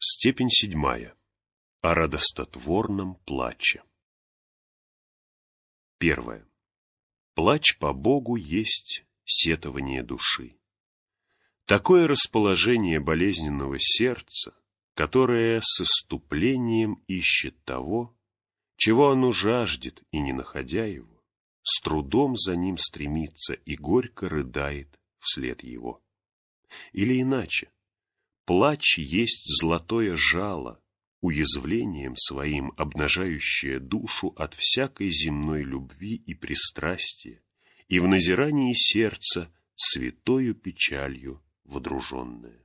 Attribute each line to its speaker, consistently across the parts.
Speaker 1: Степень 7. О радостотворном плаче. 1. Плач по Богу есть сетование души. Такое расположение болезненного сердца, которое с исступлением ищет того, чего оно жаждет, и, не находя его, с трудом за ним стремится и горько рыдает вслед его. Или иначе, плач есть золотое жало, уязвлением своим обнажающее душу от всякой земной любви и пристрастия, и в назирании сердца святою печалью водруженное.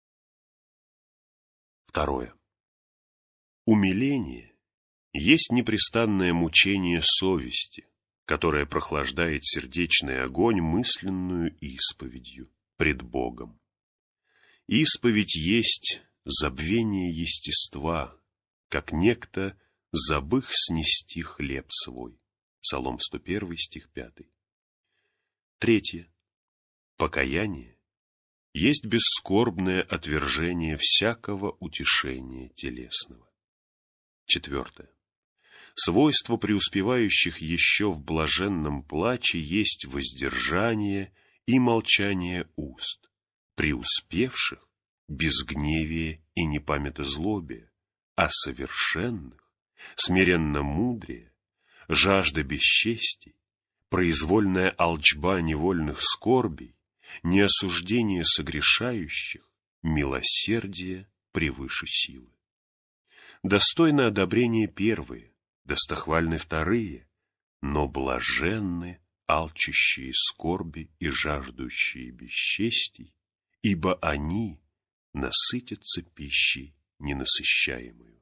Speaker 1: 2. Умиление есть непрестанное мучение совести, которое прохлаждает сердечный огонь мысленную исповедью пред Богом. Исповедь есть забвение естества, как некто забых снести хлеб свой. Псалом 101, стих 5. 3. Покаяние есть бесскорбное отвержение всякого утешения телесного. 4. Свойство преуспевающих еще в блаженном плаче есть воздержание и молчание уст, преуспевших безгневие и непамятозлобие, а совершенных смиренно-мудрее, жажда бесчестий, произвольная алчба невольных скорбей, неосуждение согрешающих, милосердие превыше силы. Достойно одобрения первые, достохвальны вторые, но блаженны алчущие скорби и жаждущие бесчестий, ибо они насытятся пищей ненасыщаемую.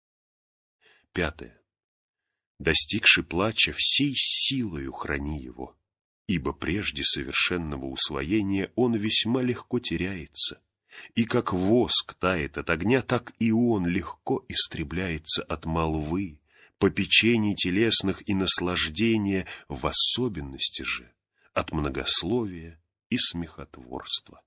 Speaker 1: 5. Достигши плача, всей силою храни его, ибо прежде совершенного усвоения он весьма легко теряется, и как воск тает от огня, так и он легко истребляется от молвы, попечений телесных и наслаждения, в особенности же от многословия и смехотворства.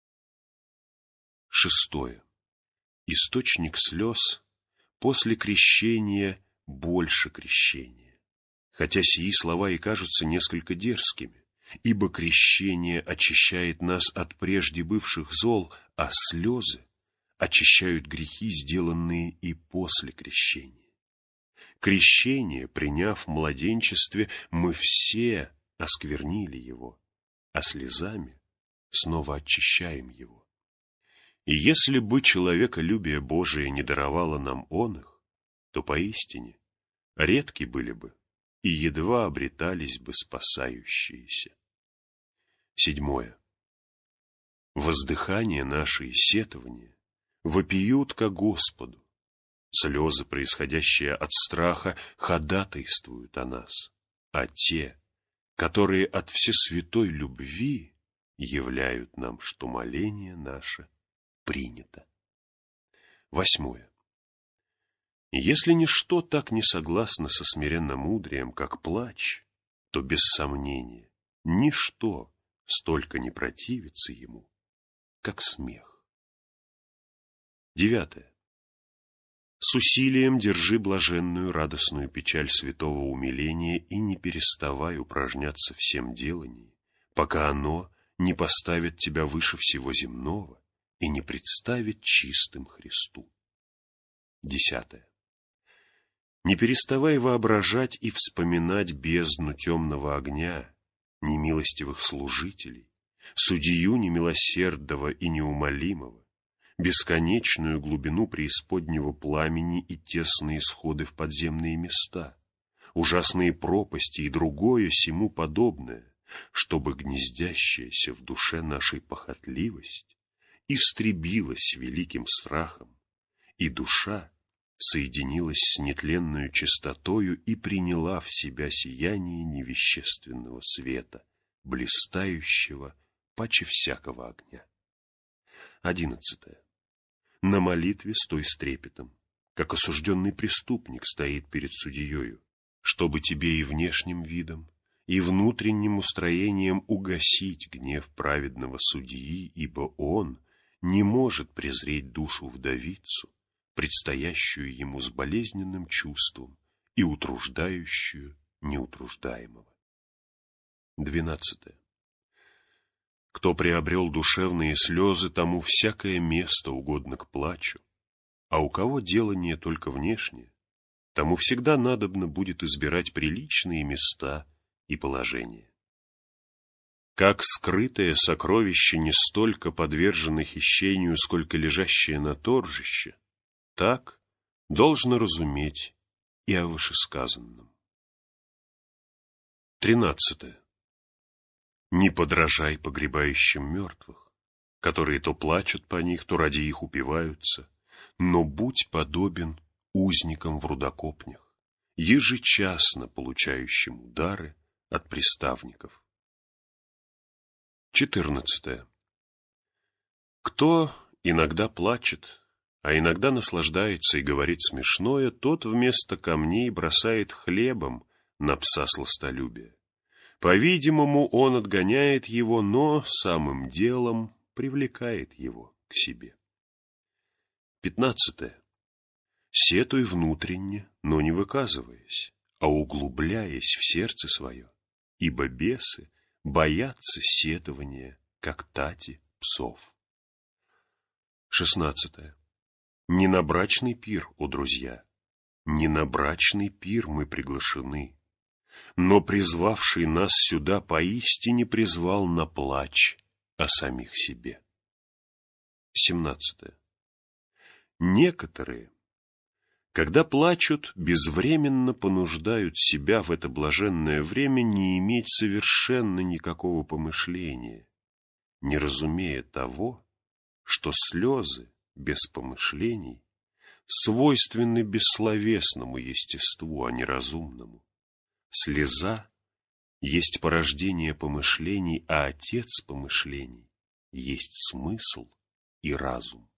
Speaker 1: 6. Источник слез после крещения больше крещения, хотя сии слова и кажутся несколько дерзкими, ибо крещение очищает нас от прежде бывших зол, а слезы очищают грехи, сделанные и после крещения. Крещение, приняв в младенчестве, мы все осквернили его, а слезами снова очищаем его. И если бы человеколюбие Божие не даровало нам он их, то поистине редки были бы и едва обретались бы спасающиеся. 7. Воздыхание наше и сетование вопиют ко Господу. Слезы, происходящие от страха, ходатайствуют о нас, а те, которые от всесвятой любви, являют нам, что моление наше принято. 8. Если ничто так не согласно со смиренно-мудрием, как плач, то, без сомнения, ничто столько не противится ему, как смех. 9. С усилием держи блаженную радостную печаль святого умиления и не переставай упражняться всем деланием, пока оно не поставит тебя выше всего земного и не представит чистым Христу. 10. Не переставай воображать и вспоминать бездну темного огня, немилостивых служителей, судью немилосердного и неумолимого, бесконечную глубину преисподнего пламени и тесные сходы в подземные места, ужасные пропасти и другое сему подобное, чтобы гнездящаяся в душе нашей похотливость истребилась великим страхом, и душа соединилась с нетленную чистотою и приняла в себя сияние невещественного света, блистающего паче всякого огня. 11. На молитве стой с трепетом, как осужденный преступник стоит перед судьею, чтобы тебе и внешним видом, и внутренним устроением угасить гнев праведного судьи, ибо он не может презреть душу вдовицу, предстоящую ему с болезненным чувством и утруждающую неутруждаемого. 12. Кто приобрел душевные слезы, тому всякое место угодно к плачу, а у кого делание только внешнее, тому всегда надобно будет избирать приличные места и положения. Как скрытое сокровище не столько подвержено хищению, сколько лежащее на торжище, так должно разуметь и о вышесказанном. 13. Не подражай погребающим мертвых, которые то плачут по них, то ради их упиваются, но будь подобен узникам в рудокопнях, ежечасно получающим удары от приставников. 14. Кто иногда плачет, а иногда наслаждается и говорит смешное, тот вместо камней бросает хлебом на пса сластолюбия. По-видимому, он отгоняет его, но самым делом привлекает его к себе. 15. Сетуй внутренне, но не выказываясь, а углубляясь в сердце свое, ибо бесы боятся сетования, как тати псов. 16. Не на брачный пир, о друзья, не на брачный пир мы приглашены, но призвавший нас сюда поистине призвал на плач о самих себе. 17. Некоторые, когда плачут, безвременно понуждают себя в это блаженное время не иметь совершенно никакого помышления, не разумея того, что слезы без помышлений свойственны бессловесному естеству, а не разумному. Слеза есть порождение помышлений, а отец помышлений есть смысл и разум.